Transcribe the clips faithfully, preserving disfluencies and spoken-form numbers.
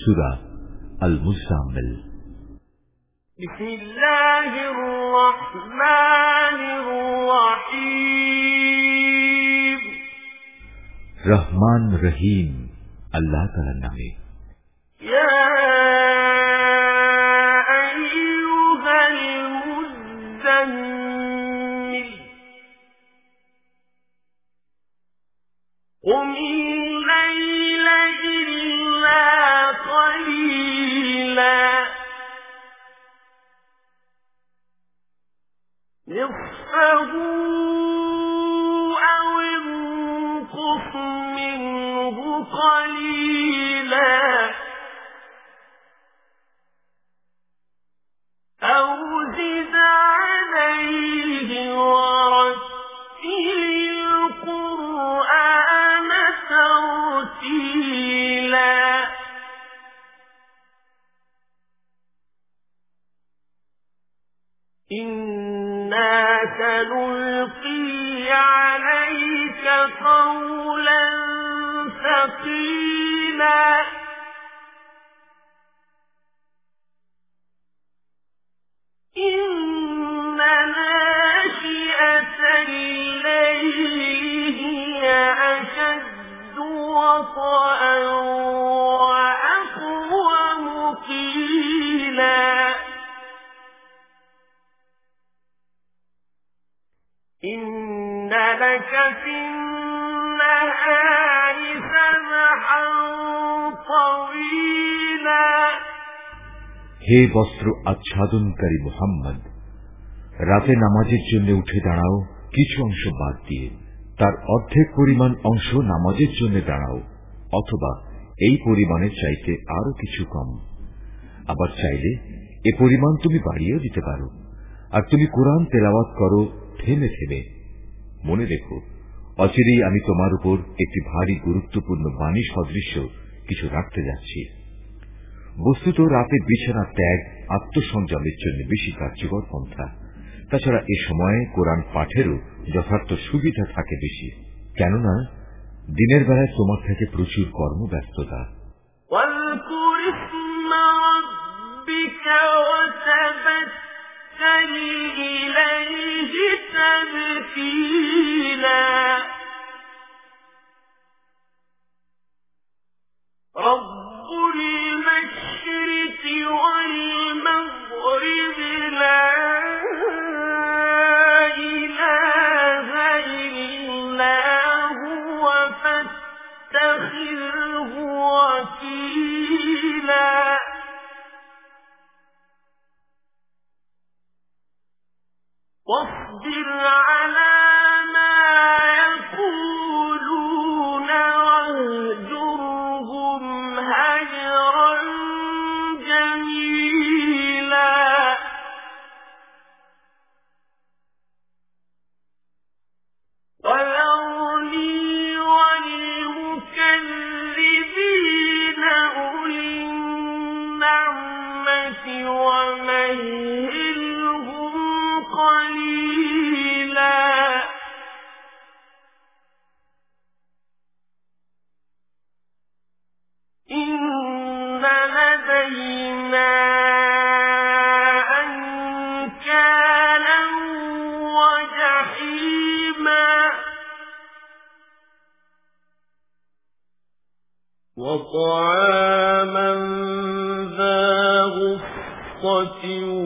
সূরা আল মুজাম্মিল। বিসমিল্লাহির রহমানির রহিম। রহমান রহিম আল্লাহ তাআলার নামে। ইয়া আইয়ুহাল মুযাম্মিল কুমিল লাইলা ইল্লা قليلا نصفه أو انقص منه قليلا أو زد عليه ورتل القرآن ترتيلا إنا سنلقي عليك قولا ثقيلا إن ناشئة الليل هي أشد وطئا وأقوم قيلا إن لك في النهار سبحا طويلا হে বস্ত্র আচ্ছাদনকারী মুহাম্মদ, রাতে নামাজের জন্য উঠে দাঁড়াও কিছু অংশ বাদ দিয়ে, তার অর্ধেক পরিমাণ অংশ নামাজের জন্য দাঁড়াও, অথবা এই পরিমাণের চাইতে আরো কিছু কম। আবার চাইলে এ পরিমাণ তুমি বাড়িয়েও দিতে পারো। আর তুমি কোরআন তেলাওয়াত করো থেমে থেমে। মনে রেখো, অচিরেই আমি তোমার উপর একটি ভারী গুরুত্বপূর্ণ বাণী সদৃশ্য কিছু রাখতে যাচ্ছি। বস্তুত রাতে বিছানা ত্যাগ আত্মসংযমের জন্য বেশি কার্যকর পন্থা। তাছাড়া এ সময়ে কোরআন পাঠেরও যথার্থ সুবিধা থাকে বেশি, কেননা দিনের বেলায় তোমার থেকে প্রচুর কর্মব্যস্ততা। إليه تبتيلا رب المشرق والمغرب لا إله إلا هو فاتخذه وكيلا واصبر على ما يقولون واهجرهم هجرا جميلا وذرني والمكذبين أولي النعمة ومهلهم قليلا إن لدينا أنكالا وجحيما وطعاما ذا غصة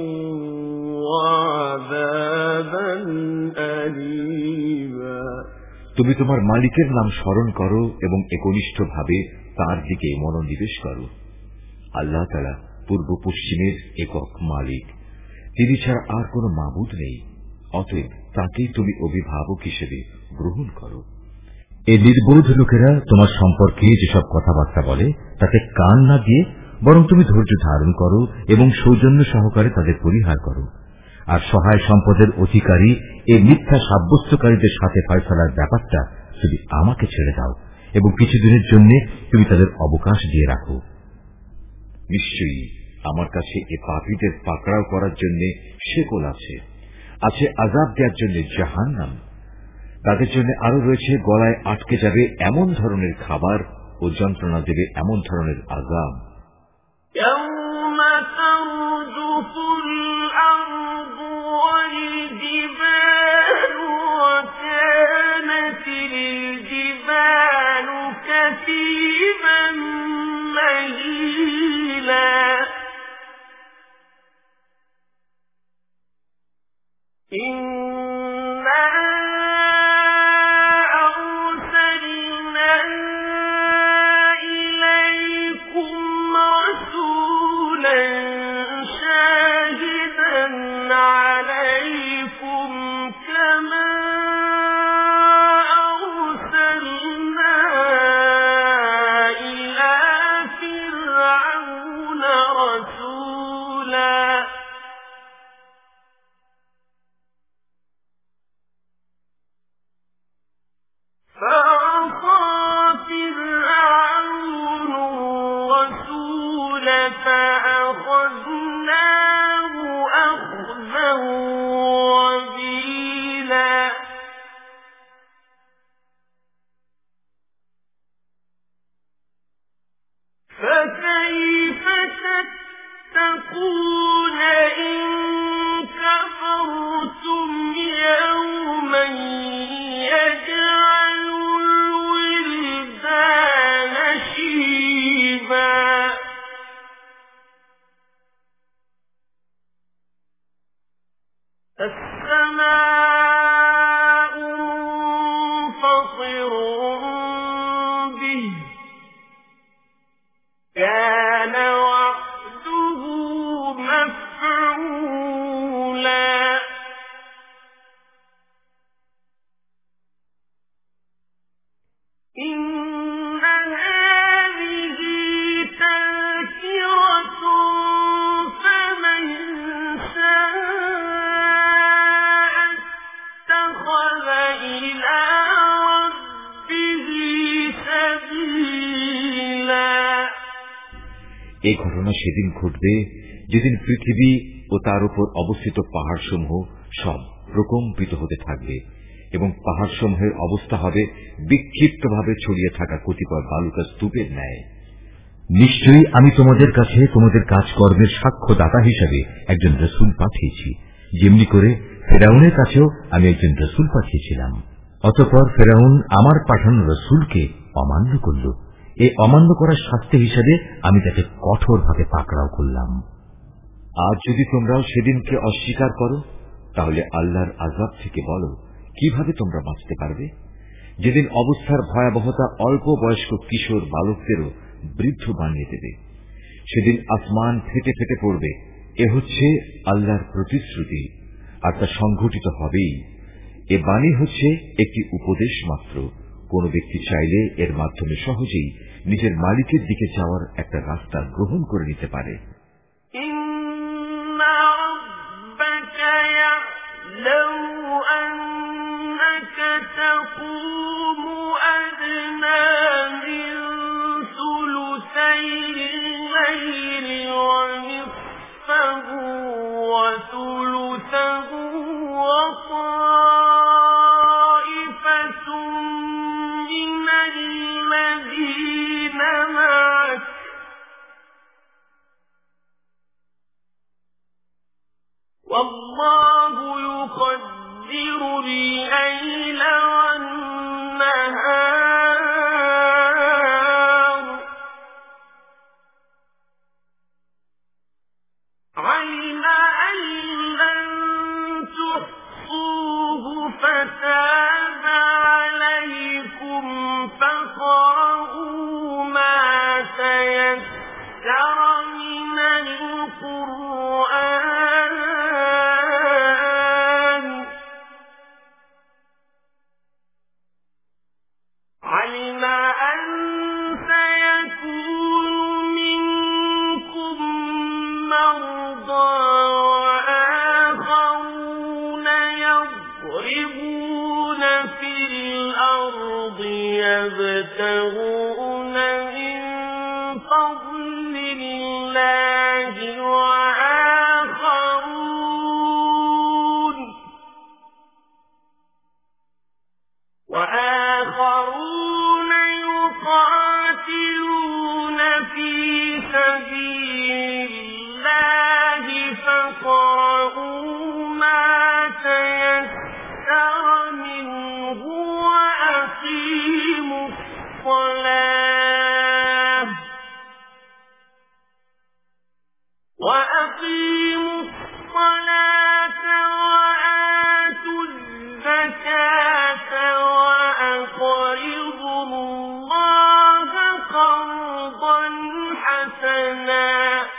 তুমি তোমার মালিকের নাম স্মরণ করো এবং একনিষ্ঠ ভাবে তাঁর দিকে মনোনিবেশ করো। আল্লাহ তাআলা পূর্ব পশ্চিমের একক মালিক, তিনি ছাড়া আর কোন মাবুদ নেই। অতএব তাকেই তুমি অভিভাবক হিসেবে গ্রহণ করো। এই নির্বোধ লোকেরা তোমার সম্পর্কে যেসব কথাবার্তা বলে তাতে কান না দিয়ে বরং তুমি ধৈর্য ধারণ করো এবং সৌজন্য সহকারে তাদের পরিহার করো। আর সহায় সম্পদের অধিকারী এই মিথ্যা সাব্যস্তকারীদের সাথে ফয়সালার ব্যাপারটা তুমি আমাকে ছেড়ে দাও এবং কিছুদিনের জন্য তুমি তাদের অবকাশ দিয়ে রাখো। নিশ্চয়ই আমার কাছে এ পাপীদের পাকড়াও করার জন্য শেকল আছে, আছে আযাব দেওয়ার জন্য জাহান্নাম। তাদের জন্য আরো রয়েছে গলায় আটকে যাবে এমন ধরনের খাবার ও যন্ত্রণা দেবে এমন ধরনের আযাব। يوم ترجف الأرض والجبال وكانت الجبال كثيبا مهيلا إنا أرسلنا إليكم رسولا شاهدا عليكم كما أرسلنا إلى فرعون رسولا فعصى فرعون الرسول فأخذناه أخذا وبيلا فكيف تتقون إن كفرتم يوما يجعل الولدان شيبا السماء منفطر به كان وعده مفعولا إن هذه تذكرة فمن شاء اتخذ إلى ربه سبيلا এই ঘটনা সেদিন ঘটবে যেদিন পৃথিবী ও তার উপর অবস্থিত পাহাড়সমূহ সব প্রকম্পিত হতে থাকবে এবং পাহাড়সমূহের অবস্থা হবে বিক্ষিপ্তভাবে ছড়িয়ে থাকা কতিপয় বালুকা স্তূপের ন্যায়। নিশ্চয়ই আমি তোমাদের কাছে তোমাদের কাজকর্মের সাক্ষ্যদাতা হিসাবে একজন রসুল পাঠিয়েছি, যেমনি করে ফেরাউনের কাছেও আমি একজন রসুল পাঠিয়েছিলাম। অতঃপর ফেরাউন আমার পাঠানো রসুলকে অমান্য করল। এই অমান্য করার শাস্তি হিসেবে আমি তাকে কঠোরভাবে পাকড়াও করলাম। আজ যদি তোমরাও সেদিনকে অস্বীকার করো, তাহলে আল্লাহর আযাব থেকে বলো কিভাবে তোমরা বাঁচতে পারবে, যেদিন অবস্থার ভয়াবহতা অল্প বয়স্ক কিশোর বালকদেরও বৃদ্ধ বানিয়ে দেবে। সেদিন আসমান ফেটে ফেটে পড়বে। এ হচ্ছে আল্লাহর প্রতিশ্রুতি, আর তা সংঘটিত হবেই। এ বাণী হচ্ছে একটি উপদেশ মাত্র। কোন ব্যক্তি চাইলে এর মাধ্যমে সহজেই নিজের মালিকের দিকে যাওয়ার একটা রাস্তা গ্রহণ করে নিতে পারে। والله يقدر الليل والنهار علم أن لن تحصوه فتاب عليكم فاقرؤوا ما تيسر من القرآن علم أن سيكون منكم مرضى وآخرون يضربون في الأرض يبتغون من فضل الله وآخرون وآخرون يقاتلون في سبيل فاقرؤوا ما تيسر منه وأقيموا الصلاة وأقيموا الصلاة وآتوا الزكاة وأقرضوا الله قرضا حسنا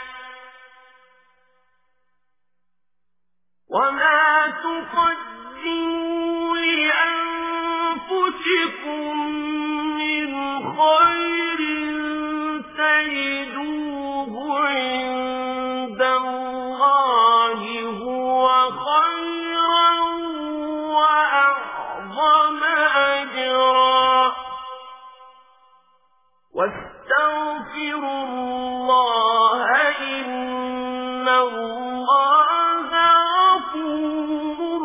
وما تقدموا لأنفسكم من خير تجدوه عند الله هو خيرا وأعظم أجرا واستغفروا الله إن الله غفور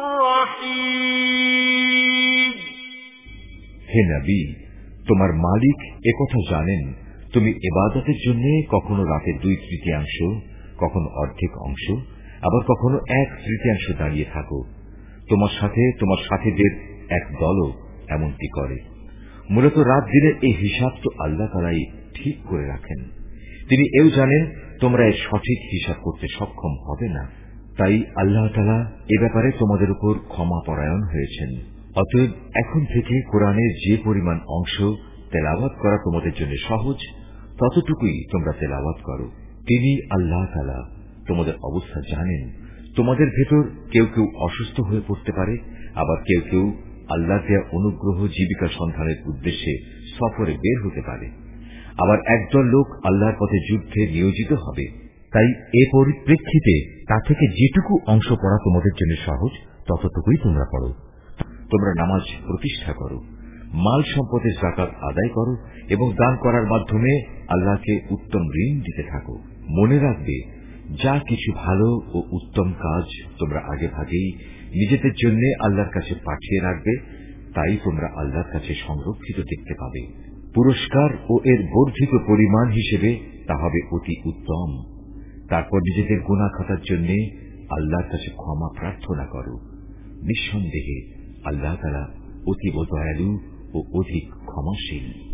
رحيم হে নবী, তোমার মালিক একথা জানেন তুমি ইবাদতের জন্য কখনো রাতের দুই তৃতীয়াংশ, কখনো অর্ধেক অংশ, আবার কখনো এক তৃতীয়াংশ দাঁড়িয়ে থাকো। তোমার সাথে তোমার সাথীদের এক দলও এমনটি করে। মূলত রাত দিনের এই হিসাব তো আল্লাহ তাআলাই ঠিক করে রাখেন। তিনি এও জানেন তোমরা এর সঠিক হিসাব করতে সক্ষম হবে না। তাই আল্লাহ তাআলা এ ব্যাপারে তোমাদের উপর ক্ষমা পরায়ণ হয়েছেন। অতএব এখন থেকে কোরআনের যে পরিমাণ অংশ তেলাওয়াত করা তোমাদের জন্য সহজ, ততটুকুই তোমরা তেলাওয়াত করো। তিনি আল্লাহ তাআলা তোমাদের অবস্থা জানেন। তোমাদের ভেতর কেউ কেউ অসুস্থ হয়ে পড়তে পারে, আবার কেউ কেউ আল্লাহর দেয়া অনুগ্রহ জীবিকা সন্ধানের উদ্দেশ্যে সফরে বের হতে পারে, আবার একদল লোক আল্লাহর পথে যুদ্ধে নিয়োজিত হবে। তাই এ পরিপ্রেক্ষিতে তা থেকে যেটুকু অংশ পড়া তোমাদের জন্য সহজ, ততটুকুই তোমরা পড়ো। তোমরা নামাজ প্রতিষ্ঠা করো, মাল সম্পদের যাকাত আদায় করো এবং দান করার মাধ্যমে আল্লাহকে উত্তম ঋণ দিতে থাকো। মনে রাখবে, যা কিছু ভালো ও উত্তম কাজ তোমরা আগে ভাগেই নিজেদের জন্য আল্লাহর কাছে পাঠিয়ে রাখবে, তাই তোমরা আল্লাহর কাছে সংরক্ষিত দেখতে পাবে। পুরস্কার ও এর বর্ধিত পরিমাণ হিসেবে তা হবে অতি উত্তম। তারপর নিজেদের গুনাহ খাতার জন্য আল্লাহর কাছে ক্ষমা প্রার্থনা করো। নিঃসন্দেহে আল্লাহ তাআলা অতীব দয়ালু ও অধিক ক্ষমাশীল।